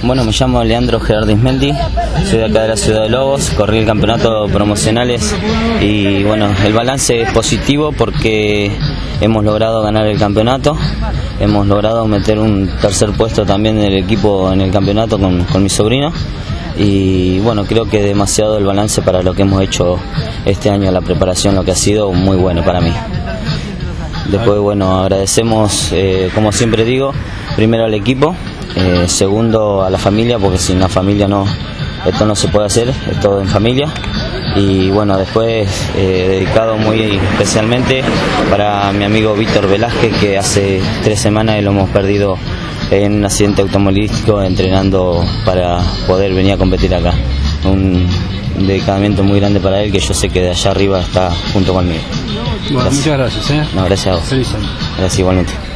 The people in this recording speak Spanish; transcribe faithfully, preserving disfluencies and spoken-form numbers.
Bueno, me llamo Leandro Gerardo Ismendi, soy de acá de la ciudad de Lobos, corrí el campeonato promocionales y bueno, el balance es positivo porque hemos logrado ganar el campeonato, hemos logrado meter un tercer puesto también en el equipo en el campeonato con, con mi sobrino y bueno, creo que demasiado el balance para lo que hemos hecho este año, la preparación, lo que ha sido muy bueno para mí. Después, bueno, agradecemos, eh, como siempre digo, primero al equipo, eh, segundo a la familia, porque sin la familia no, esto no se puede hacer, es todo en familia. Y bueno, después eh, dedicado muy especialmente para mi amigo Víctor Velázquez, que hace tres semanas lo hemos perdido en un accidente automovilístico entrenando para poder venir a competir acá. Un dedicamiento muy grande para él, que yo sé que de allá arriba está junto conmigo. Bueno, muchas gracias. ¿eh? No, gracias a vos. Feliz año. Gracias igualmente.